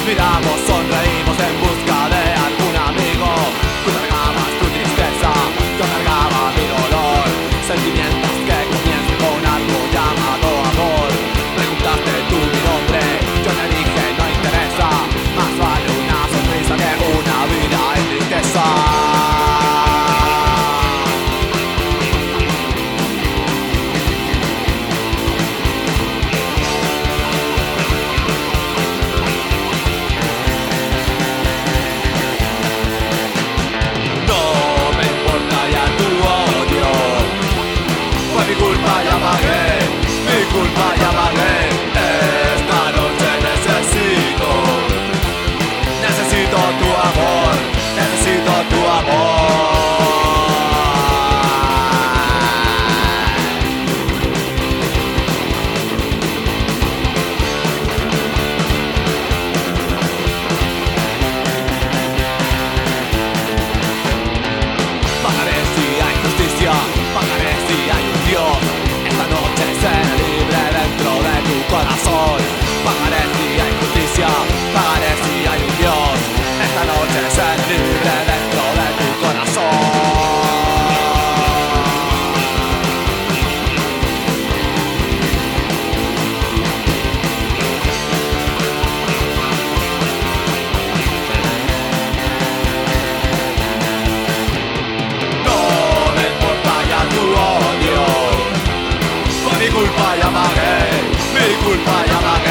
miramos, sonreímos en busca de algún amigo. Tú cargabas tu tristeza, yo cargaba mi dolor. Sentimientos que comienzan con algo llamado amor. Preguntaste tú mi nombre, yo te dije no interesa. Más vale una sonrisa que una vida en tristeza. Mi culpa ya pagué. Esta noche necesito tu amor, necesito tu amor. Pagaré si hay justicia, pagaré si hay un Dios. Esta noche seré libre dentro de tu corazón. Pagaré si hay justicia, pagaré si hay un Dios. Esta noche seré libre dentro de tu corazón. No me importa ya tu odio. Mi culpa ya pagué, mi culpa ya pagué.